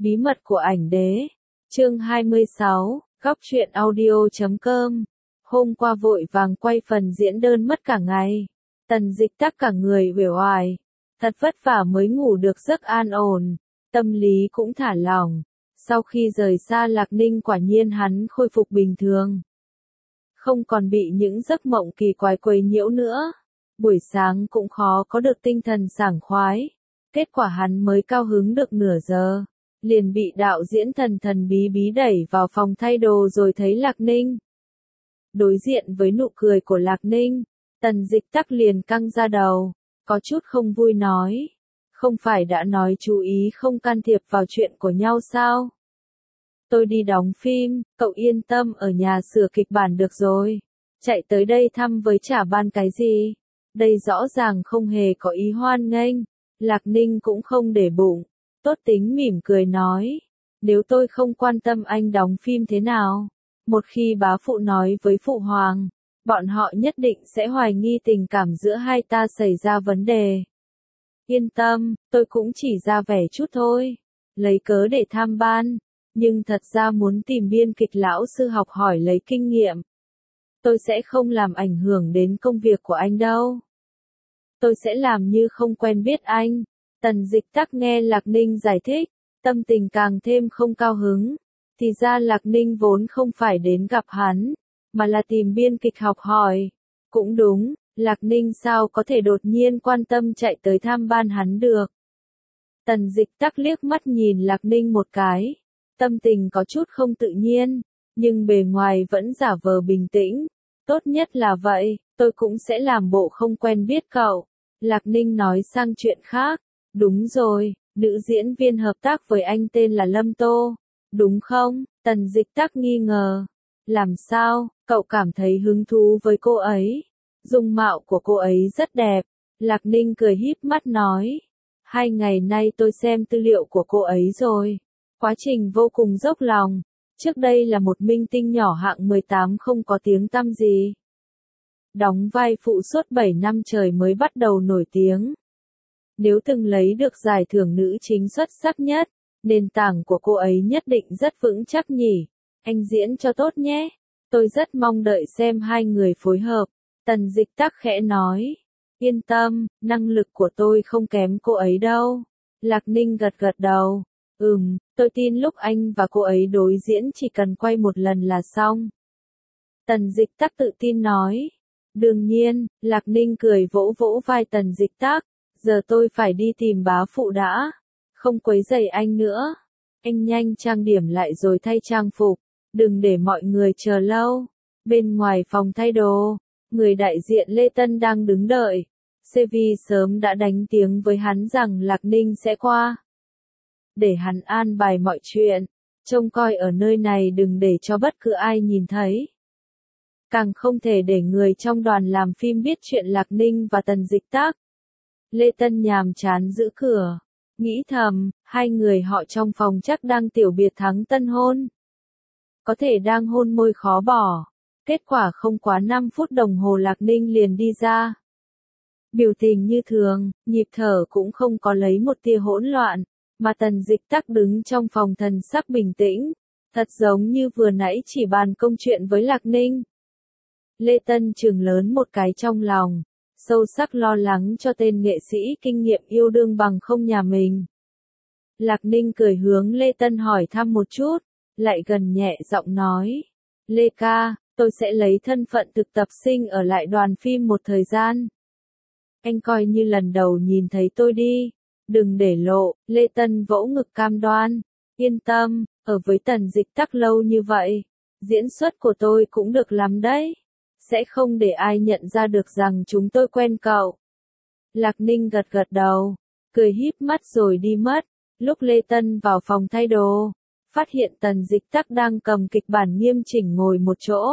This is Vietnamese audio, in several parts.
Bí mật của ảnh đế. Chương 26, góc truyện audio.com. Hôm qua vội vàng quay phần diễn đơn mất cả ngày. Tần Dịch Tắc cả người uể oải, thật vất vả mới ngủ được giấc an ổn, tâm lý cũng thả lỏng. Sau khi rời xa Lạc Ninh quả nhiên hắn khôi phục bình thường. Không còn bị những giấc mộng kỳ quái quấy nhiễu nữa. Buổi sáng cũng khó có được tinh thần sảng khoái. Kết quả hắn mới cao hứng được nửa giờ, liền bị đạo diễn thần thần bí bí đẩy vào phòng thay đồ rồi thấy Lạc Ninh. Đối diện với nụ cười của Lạc Ninh, Tần Dịch Tắc liền căng ra đầu, có chút không vui nói. Không phải đã nói chú ý không can thiệp vào chuyện của nhau sao? Tôi đi đóng phim, cậu yên tâm ở nhà sửa kịch bản được rồi. Chạy tới đây thăm với chả ban cái gì. Đây rõ ràng không hề có ý hoan nghênh. Lạc Ninh cũng không để bụng, tốt tính mỉm cười nói. Nếu tôi không quan tâm anh đóng phim thế nào, một khi bá phụ nói với phụ hoàng, bọn họ nhất định sẽ hoài nghi tình cảm giữa hai ta xảy ra vấn đề. Yên tâm, tôi cũng chỉ ra vẻ chút thôi, lấy cớ để tham ban, nhưng thật ra muốn tìm biên kịch lão sư học hỏi lấy kinh nghiệm. Tôi sẽ không làm ảnh hưởng đến công việc của anh đâu. Tôi sẽ làm như không quen biết anh. Tần Dịch Tắc nghe Lạc Ninh giải thích, tâm tình càng thêm không cao hứng. Thì ra Lạc Ninh vốn không phải đến gặp hắn, mà là tìm biên kịch học hỏi. Cũng đúng, Lạc Ninh sao có thể đột nhiên quan tâm chạy tới tham ban hắn được. Tần Dịch Tắc liếc mắt nhìn Lạc Ninh một cái, tâm tình có chút không tự nhiên, nhưng bề ngoài vẫn giả vờ bình tĩnh. Tốt nhất là vậy, tôi cũng sẽ làm bộ không quen biết cậu. Lạc Ninh nói sang chuyện khác. Đúng rồi, nữ diễn viên hợp tác với anh tên là Lâm Tô. Đúng không? Tần Dịch Tắc nghi ngờ. Làm sao, cậu cảm thấy hứng thú với cô ấy? Dung mạo của cô ấy rất đẹp. Lạc Ninh cười híp mắt nói. 2 ngày nay tôi xem tư liệu của cô ấy rồi. Quá trình vô cùng dốc lòng. Trước đây là một minh tinh nhỏ hạng 18 không có tiếng tăm gì. Đóng vai phụ suốt 7 năm trời mới bắt đầu nổi tiếng. Nếu từng lấy được giải thưởng nữ chính xuất sắc nhất, nền tảng của cô ấy nhất định rất vững chắc nhỉ. Anh diễn cho tốt nhé. Tôi rất mong đợi xem hai người phối hợp. Tần Dịch Tắc khẽ nói. Yên tâm, năng lực của tôi không kém cô ấy đâu. Lạc Ninh gật gật đầu. Tôi tin lúc anh và cô ấy đối diễn chỉ cần quay một lần là xong. Tần Dịch Tắc tự tin nói. Đương nhiên, Lạc Ninh cười vỗ vỗ vai Tần Dịch Tắc. Giờ tôi phải đi tìm bá phụ đã. Không quấy rầy anh nữa. Anh nhanh trang điểm lại rồi thay trang phục. Đừng để mọi người chờ lâu. Bên ngoài phòng thay đồ, người đại diện Lê Tân đang đứng đợi. CV sớm đã đánh tiếng với hắn rằng Lạc Ninh sẽ qua. Để hắn an bài mọi chuyện. Trông coi ở nơi này đừng để cho bất cứ ai nhìn thấy. Càng không thể để người trong đoàn làm phim biết chuyện Lạc Ninh và Tần Dịch Tắc. Lê Tân nhàm chán giữ cửa, nghĩ thầm, hai người họ trong phòng chắc đang tiểu biệt thắng tân hôn. Có thể đang hôn môi khó bỏ. Kết quả không quá 5 phút đồng hồ Lạc Ninh liền đi ra. Biểu tình như thường, nhịp thở cũng không có lấy một tia hỗn loạn, mà Tần Dịch Tắc đứng trong phòng thần sắc bình tĩnh, thật giống như vừa nãy chỉ bàn công chuyện với Lạc Ninh. Lê Tân trừng lớn một cái trong lòng. Sâu sắc lo lắng cho tên nghệ sĩ kinh nghiệm yêu đương bằng không nhà mình. Lạc Ninh cười hướng Lê Tân hỏi thăm một chút, lại gần nhẹ giọng nói. Lê ca, tôi sẽ lấy thân phận thực tập sinh ở lại đoàn phim một thời gian. Anh coi như lần đầu nhìn thấy tôi đi, đừng để lộ. Lê Tân vỗ ngực cam đoan. Yên tâm, ở với Tần Dịch Tắc lâu như vậy, diễn xuất của tôi cũng được lắm đấy. Sẽ không để ai nhận ra được rằng chúng tôi quen cậu. Lạc Ninh gật gật đầu, cười híp mắt rồi đi mất. Lúc Lê Tân vào phòng thay đồ, phát hiện Tần Dịch Tắc đang cầm kịch bản nghiêm chỉnh ngồi một chỗ.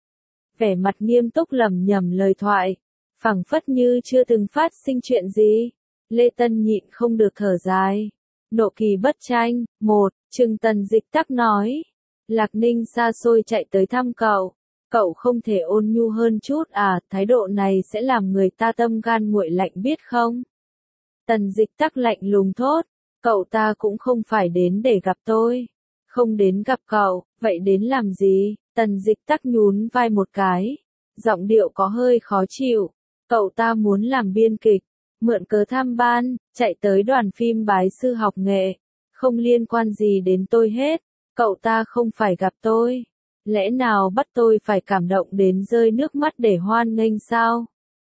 Vẻ mặt nghiêm túc lẩm nhẩm lời thoại, phảng phất như chưa từng phát sinh chuyện gì. Lê Tân nhịn không được thở dài. Nộ kỳ bất tranh, chừng Tần Dịch Tắc nói. Lạc Ninh xa xôi chạy tới thăm cậu. Cậu không thể ôn nhu hơn chút à, thái độ này sẽ làm người ta tâm gan nguội lạnh biết không? Tần Dịch Tắc lạnh lùng thốt, Cậu ta cũng không phải đến để gặp tôi. Không đến gặp cậu, vậy đến làm gì? Tần Dịch Tắc nhún vai một cái. Giọng điệu có hơi khó chịu. Cậu ta muốn làm biên kịch, mượn cớ tham ban, chạy tới đoàn phim bái sư học nghệ. Không liên quan gì đến tôi hết. Cậu ta không phải gặp tôi. Lẽ nào bắt tôi phải cảm động đến rơi nước mắt để hoan nghênh sao?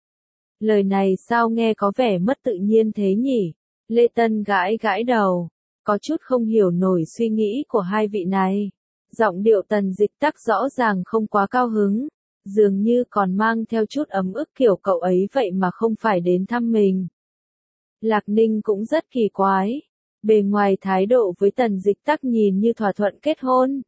Lời này sao nghe có vẻ mất tự nhiên thế nhỉ? Lê Tân gãi gãi đầu, có chút không hiểu nổi suy nghĩ của hai vị này. Giọng điệu Tần Dịch Tắc rõ ràng không quá cao hứng, dường như còn mang theo chút ấm ức kiểu cậu ấy vậy mà không phải đến thăm mình. Lạc Ninh cũng rất kỳ quái, bề ngoài thái độ với Tần Dịch Tắc nhìn như thỏa thuận kết hôn,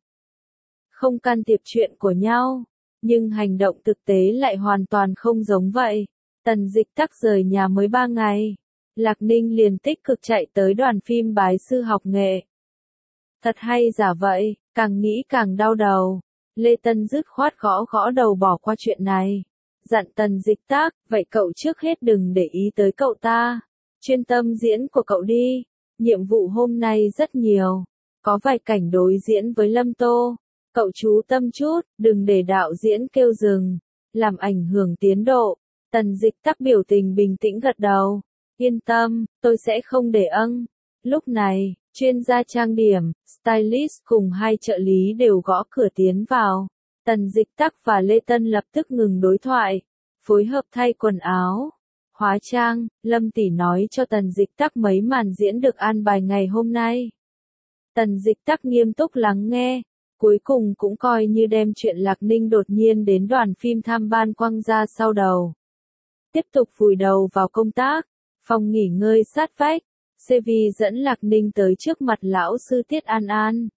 không can thiệp chuyện của nhau, nhưng hành động thực tế lại hoàn toàn không giống vậy. Tần Dịch Tắc rời nhà mới 3 ngày. Lạc Ninh liền tích cực chạy tới đoàn phim bái sư học nghệ. Thật hay giả vậy, càng nghĩ càng đau đầu. Lê Tân dứt khoát gõ gõ đầu bỏ qua chuyện này. Dặn Tần Dịch Tắc, vậy cậu trước hết đừng để ý tới cậu ta. Chuyên tâm diễn của cậu đi. Nhiệm vụ hôm nay rất nhiều. Có vài cảnh đối diễn với Lâm Tô. Cậu chú tâm chút, đừng để đạo diễn kêu dừng. Làm ảnh hưởng tiến độ. Tần Dịch Tắc biểu tình bình tĩnh gật đầu. Yên tâm, tôi sẽ không để âng. Lúc này, chuyên gia trang điểm, stylist cùng hai trợ lý đều gõ cửa tiến vào. Tần Dịch Tắc và Lê Tân lập tức ngừng đối thoại, phối hợp thay quần áo, hóa trang. Lâm tỷ nói cho Tần Dịch Tắc mấy màn diễn được an bài ngày hôm nay. Tần Dịch Tắc nghiêm túc lắng nghe, cuối cùng cũng coi như đem chuyện Lạc Ninh đột nhiên đến đoàn phim tham ban quăng ra sau đầu. Tiếp tục vùi đầu vào công tác. Phòng nghỉ ngơi sát vách, Sevi dẫn Lạc Ninh tới trước mặt lão sư Tiết An An.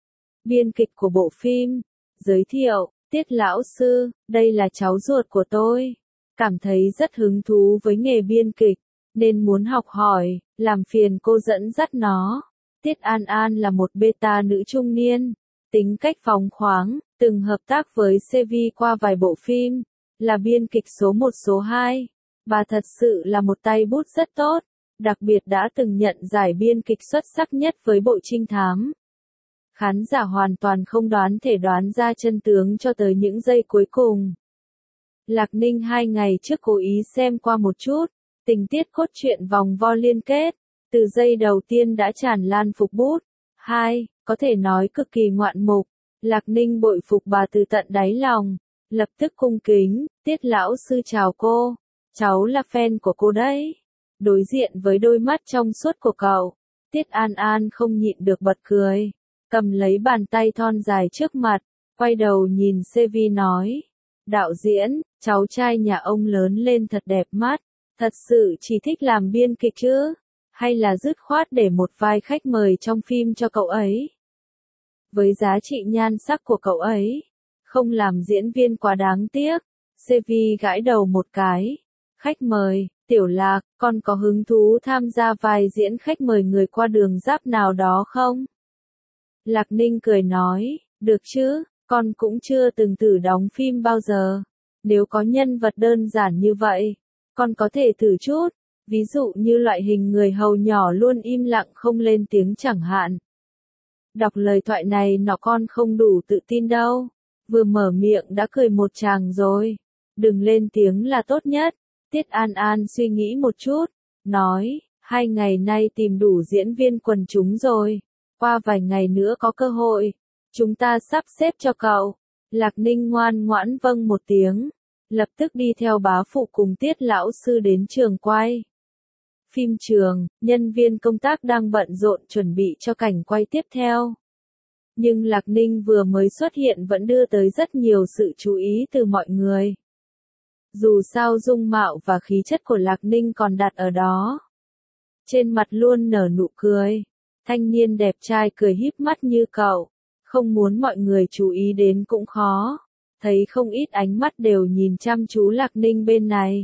Biên kịch của bộ phim, giới thiệu, Tiết lão sư, đây là cháu ruột của tôi. Cảm thấy rất hứng thú với nghề biên kịch, nên muốn học hỏi, làm phiền cô dẫn dắt nó. Tiết An An là một beta nữ trung niên, tính cách phóng khoáng, từng hợp tác với Sevi qua vài bộ phim, là biên kịch số 1 số 2. Bà thật sự là một tay bút rất tốt, đặc biệt đã từng nhận giải biên kịch xuất sắc nhất với bộ trinh thám. Khán giả hoàn toàn không thể đoán ra chân tướng cho tới những giây cuối cùng. Lạc Ninh 2 ngày trước cố ý xem qua một chút, tình tiết cốt truyện vòng vo liên kết, từ giây đầu tiên đã tràn lan phục bút. 2, có thể nói cực kỳ ngoạn mục. Lạc Ninh bội phục bà từ tận đáy lòng, lập tức cung kính, Tiết lão sư chào cô. Cháu là fan của cô đấy. Đối diện với đôi mắt trong suốt của cậu, Tiết An An không nhịn được bật cười, cầm lấy bàn tay thon dài trước mặt, quay đầu nhìn Sevi nói, đạo diễn, cháu trai nhà ông lớn lên thật đẹp mắt, thật sự chỉ thích làm biên kịch chứ, hay là dứt khoát để một vai khách mời trong phim cho cậu ấy. Với giá trị nhan sắc của cậu ấy, không làm diễn viên quá đáng tiếc. Sevi gãi đầu một cái. Khách mời, Tiểu Lạc, con có hứng thú tham gia vai diễn khách mời người qua đường giáp nào đó không? Lạc Ninh cười nói, được chứ, con cũng chưa từng thử đóng phim bao giờ. Nếu có nhân vật đơn giản như vậy, con có thể thử chút, ví dụ như loại hình người hầu nhỏ luôn im lặng không lên tiếng chẳng hạn. Đọc lời thoại này nó con không đủ tự tin đâu, vừa mở miệng đã cười một tràng rồi. Đừng lên tiếng là tốt nhất. Tiết An An suy nghĩ một chút, nói, 2 ngày nay tìm đủ diễn viên quần chúng rồi, qua vài ngày nữa có cơ hội, chúng ta sắp xếp cho cậu. Lạc Ninh ngoan ngoãn vâng một tiếng, lập tức đi theo bá phụ cùng Tiết lão sư đến trường quay. Phim trường, nhân viên công tác đang bận rộn chuẩn bị cho cảnh quay tiếp theo. Nhưng Lạc Ninh vừa mới xuất hiện vẫn đưa tới rất nhiều sự chú ý từ mọi người. Dù sao dung mạo và khí chất của Lạc Ninh còn đặt ở đó. Trên mặt luôn nở nụ cười. Thanh niên đẹp trai cười híp mắt như cậu. Không muốn mọi người chú ý đến cũng khó. Thấy không ít ánh mắt đều nhìn chăm chú Lạc Ninh bên này.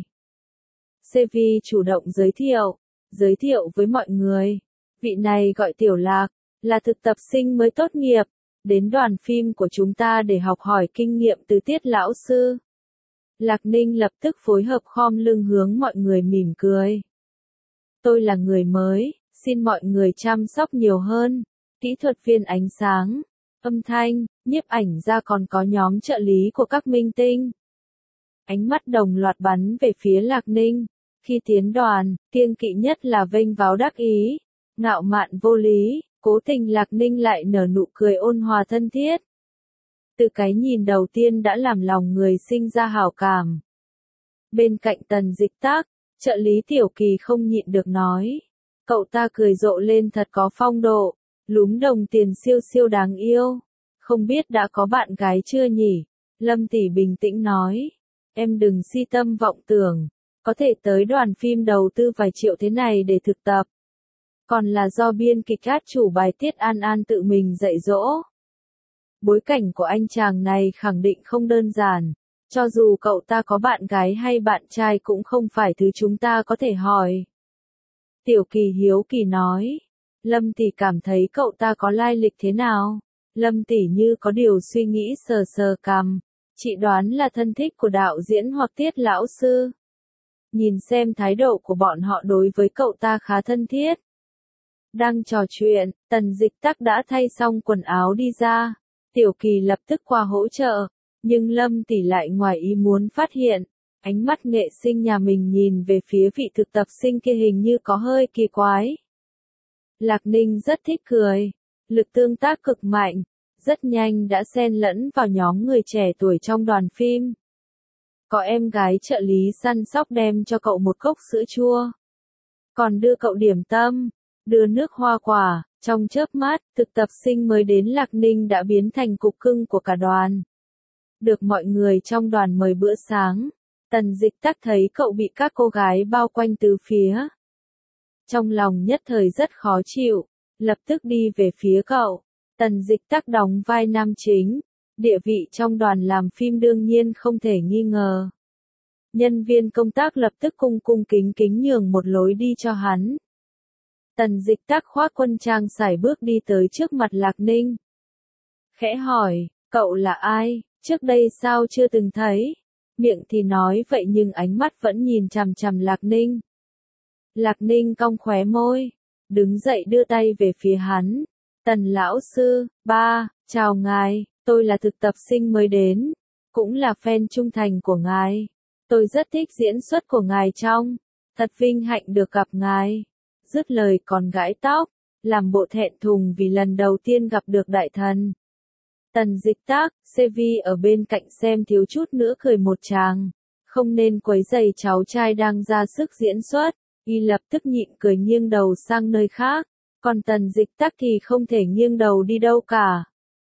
Sevi chủ động giới thiệu với mọi người. Vị này gọi Tiểu Lạc, là thực tập sinh mới tốt nghiệp. Đến đoàn phim của chúng ta để học hỏi kinh nghiệm từ Tiết lão sư. Lạc Ninh lập tức phối hợp khom lưng hướng mọi người mỉm cười. Tôi là người mới, xin mọi người chăm sóc nhiều hơn. Kỹ thuật viên ánh sáng, âm thanh, nhiếp ảnh ra còn có nhóm trợ lý của các minh tinh. Ánh mắt đồng loạt bắn về phía Lạc Ninh. Khi tiến đoàn, kiêng kỵ nhất là vênh váo đắc ý, ngạo mạn vô lý, cố tình Lạc Ninh lại nở nụ cười ôn hòa thân thiết. Từ cái nhìn đầu tiên đã làm lòng người sinh ra hảo cảm. Bên cạnh Tần Dịch Tắc, trợ lý Tiểu Kỳ không nhịn được nói. Cậu ta cười rộ lên thật có phong độ, lúm đồng tiền siêu siêu đáng yêu. Không biết đã có bạn gái chưa nhỉ? Lâm Tỷ bình tĩnh nói. Em đừng si tâm vọng tưởng, có thể tới đoàn phim đầu tư vài triệu thế này để thực tập. Còn là do biên kịch át chủ bài Tiết An An tự mình dạy dỗ. Bối cảnh của anh chàng này khẳng định không đơn giản, cho dù cậu ta có bạn gái hay bạn trai cũng không phải thứ chúng ta có thể hỏi. Tiểu Kỳ hiếu kỳ nói, Lâm Tỷ cảm thấy cậu ta có lai lịch thế nào? Lâm Tỷ như có điều suy nghĩ sờ sờ cằm, chị đoán là thân thích của đạo diễn hoặc Tiết lão sư. Nhìn xem thái độ của bọn họ đối với cậu ta khá thân thiết. Đang trò chuyện, Tần Dịch Tắc đã thay xong quần áo đi ra. Tiểu Kỳ lập tức qua hỗ trợ, nhưng Lâm Tỷ lại ngoài ý muốn phát hiện, ánh mắt nghệ sinh nhà mình nhìn về phía vị thực tập sinh kia hình như có hơi kỳ quái. Lạc Ninh rất thích cười, lực tương tác cực mạnh, rất nhanh đã xen lẫn vào nhóm người trẻ tuổi trong đoàn phim. Có em gái trợ lý săn sóc đem cho cậu một cốc sữa chua, còn đưa cậu điểm tâm, đưa nước hoa quả. Trong chớp mắt, thực tập sinh mới đến Lạc Ninh đã biến thành cục cưng của cả đoàn. Được mọi người trong đoàn mời bữa sáng, Tần Dịch Tắc thấy cậu bị các cô gái bao quanh từ phía. Trong lòng nhất thời rất khó chịu, lập tức đi về phía cậu. Tần Dịch Tắc đóng vai nam chính, địa vị trong đoàn làm phim đương nhiên không thể nghi ngờ. Nhân viên công tác lập tức cung cung kính kính nhường một lối đi cho hắn. Tần Dịch Tắc khoác quân trang sải bước đi tới trước mặt Lạc Ninh. Khẽ hỏi, cậu là ai, trước đây sao chưa từng thấy? Miệng thì nói vậy nhưng ánh mắt vẫn nhìn chằm chằm Lạc Ninh. Lạc Ninh cong khóe môi, đứng dậy đưa tay về phía hắn. Tần lão sư, ba, chào ngài, tôi là thực tập sinh mới đến, cũng là fan trung thành của ngài. Tôi rất thích diễn xuất của ngài trong, thật vinh hạnh được gặp ngài. Dứt lời còn gãi tóc, làm bộ thẹn thùng vì lần đầu tiên gặp được đại thần. Tần Dịch Tắc, Sevi ở bên cạnh xem thiếu chút nữa cười một tràng, không nên quấy rầy cháu trai đang ra sức diễn xuất, y lập tức nhịn cười nghiêng đầu sang nơi khác, còn Tần Dịch Tắc thì không thể nghiêng đầu đi đâu cả.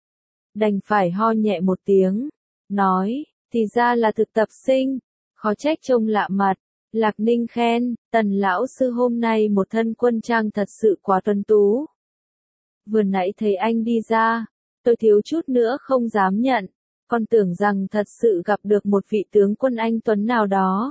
Đành phải ho nhẹ một tiếng, nói, thì ra là thực tập sinh, khó trách trông lạ mặt. Lạc Ninh khen, Tần lão sư hôm nay một thân quân trang thật sự quá tuấn tú. Vừa nãy thấy anh đi ra, tôi thiếu chút nữa không dám nhận, còn tưởng rằng thật sự gặp được một vị tướng quân anh tuấn nào đó.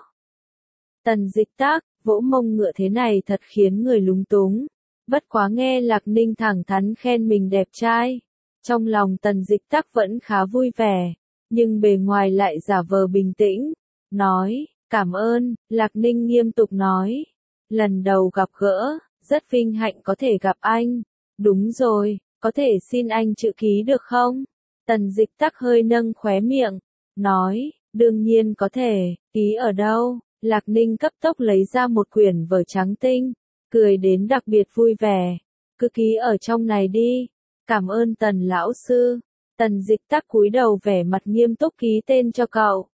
Tần Dịch Tắc, vỗ mông ngựa thế này thật khiến người lúng túng. Bất quá nghe Lạc Ninh thẳng thắn khen mình đẹp trai. Trong lòng Tần Dịch Tắc vẫn khá vui vẻ, nhưng bề ngoài lại giả vờ bình tĩnh, nói. Cảm ơn, Lạc Ninh nghiêm túc nói. Lần đầu gặp gỡ, rất vinh hạnh có thể gặp anh. Đúng rồi, có thể xin anh chữ ký được không? Tần Dịch Tắc hơi nâng khóe miệng, nói, đương nhiên có thể, ký ở đâu? Lạc Ninh cấp tốc lấy ra một quyển vở trắng tinh, cười đến đặc biệt vui vẻ. Cứ ký ở trong này đi. Cảm ơn Tần lão sư. Tần Dịch Tắc cúi đầu vẻ mặt nghiêm túc ký tên cho cậu.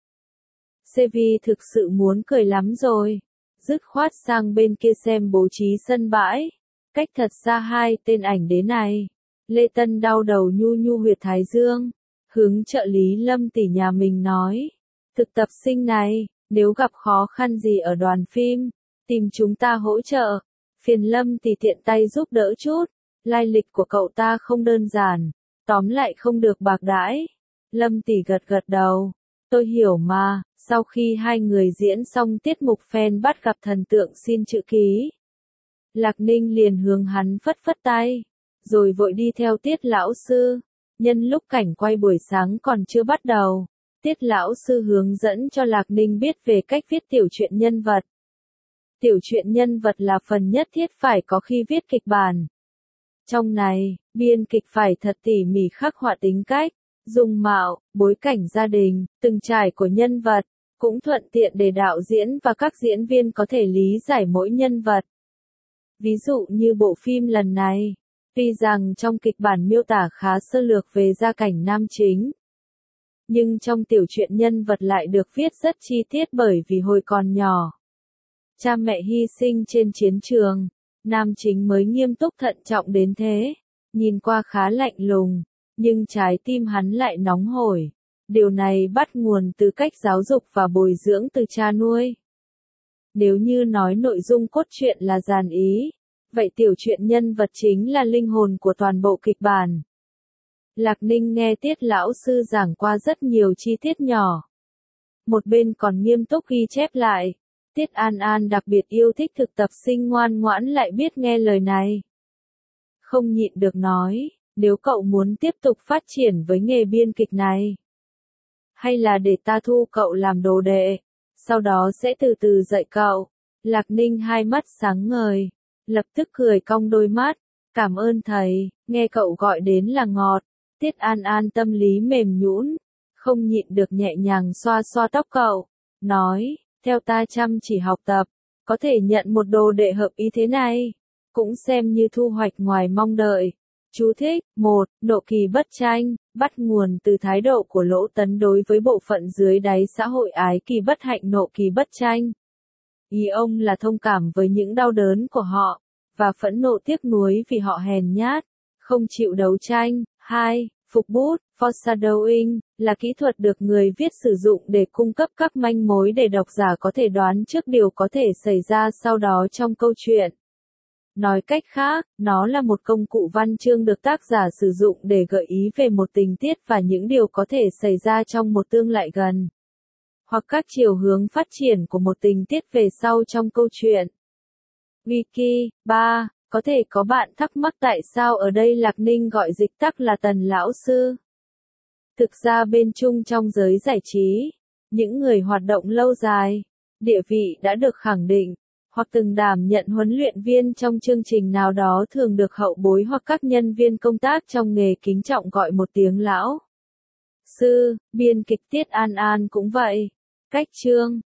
Sevi thực sự muốn cười lắm rồi. Dứt khoát sang bên kia xem bố trí sân bãi. Cách thật xa hai tên ảnh đế này. Lê Tân đau đầu nhu nhu huyệt thái dương. Hướng trợ lý Lâm tỷ nhà mình nói. Thực tập sinh này, nếu gặp khó khăn gì ở đoàn phim, tìm chúng ta hỗ trợ. Phiền Lâm tỷ tiện tay giúp đỡ chút. Lai lịch của cậu ta không đơn giản. Tóm lại không được bạc đãi. Lâm tỷ gật gật đầu. Tôi hiểu mà. Sau khi hai người diễn xong tiết mục fan bắt gặp thần tượng xin chữ ký, Lạc Ninh liền hướng hắn phất phất tay, rồi vội đi theo Tiết lão sư. Nhân lúc cảnh quay buổi sáng còn chưa bắt đầu, Tiết lão sư hướng dẫn cho Lạc Ninh biết về cách viết tiểu truyện nhân vật. Tiểu truyện nhân vật là phần nhất thiết phải có khi viết kịch bản. Trong này, biên kịch phải thật tỉ mỉ khắc họa tính cách, dung mạo, bối cảnh gia đình, từng trải của nhân vật, cũng thuận tiện để đạo diễn và các diễn viên có thể lý giải mỗi nhân vật. Ví dụ như bộ phim lần này, tuy rằng trong kịch bản miêu tả khá sơ lược về gia cảnh nam chính, nhưng trong tiểu truyện nhân vật lại được viết rất chi tiết bởi vì hồi còn nhỏ, cha mẹ hy sinh trên chiến trường, nam chính mới nghiêm túc thận trọng đến thế, nhìn qua khá lạnh lùng, nhưng trái tim hắn lại nóng hổi. Điều này bắt nguồn từ cách giáo dục và bồi dưỡng từ cha nuôi. Nếu như nói nội dung cốt truyện là dàn ý, vậy tiểu truyện nhân vật chính là linh hồn của toàn bộ kịch bản. Lạc Ninh nghe Tiết lão sư giảng qua rất nhiều chi tiết nhỏ. Một bên còn nghiêm túc ghi chép lại. Tiết An An đặc biệt yêu thích thực tập sinh ngoan ngoãn lại biết nghe lời này. Không nhịn được nói, nếu cậu muốn tiếp tục phát triển với nghề biên kịch này, hay là để ta thu cậu làm đồ đệ, sau đó sẽ từ từ dạy cậu. Lạc Ninh hai mắt sáng ngời, lập tức cười cong đôi mắt, cảm ơn thầy, nghe cậu gọi đến là ngọt. Tiết An An tâm lý mềm nhũn, không nhịn được nhẹ nhàng xoa xoa tóc cậu, nói, theo ta chăm chỉ học tập, có thể nhận một đồ đệ hợp ý thế này, cũng xem như thu hoạch ngoài mong đợi. Chú thích, 1. Nộ kỳ bất tranh, bắt nguồn từ thái độ của Lỗ Tấn đối với bộ phận dưới đáy xã hội ái kỳ bất hạnh nộ kỳ bất tranh. Ý ông là thông cảm với những đau đớn của họ, và phẫn nộ tiếc nuối vì họ hèn nhát, không chịu đấu tranh. 2. Phục bút, foreshadowing, là kỹ thuật được người viết sử dụng để cung cấp các manh mối để độc giả có thể đoán trước điều có thể xảy ra sau đó trong câu chuyện. Nói cách khác, nó là một công cụ văn chương được tác giả sử dụng để gợi ý về một tình tiết và những điều có thể xảy ra trong một tương lai gần, hoặc các chiều hướng phát triển của một tình tiết về sau trong câu chuyện. Wiki. 3. Có thể có bạn thắc mắc tại sao ở đây Lạc Ninh gọi dịch tắc là Tần lão sư. Thực ra bên chung trong giới giải trí, những người hoạt động lâu dài, địa vị đã được khẳng định, hoặc từng đảm nhận huấn luyện viên trong chương trình nào đó thường được hậu bối hoặc các nhân viên công tác trong nghề kính trọng gọi một tiếng lão sư. Biên kịch Tiết An An cũng vậy. Cách chương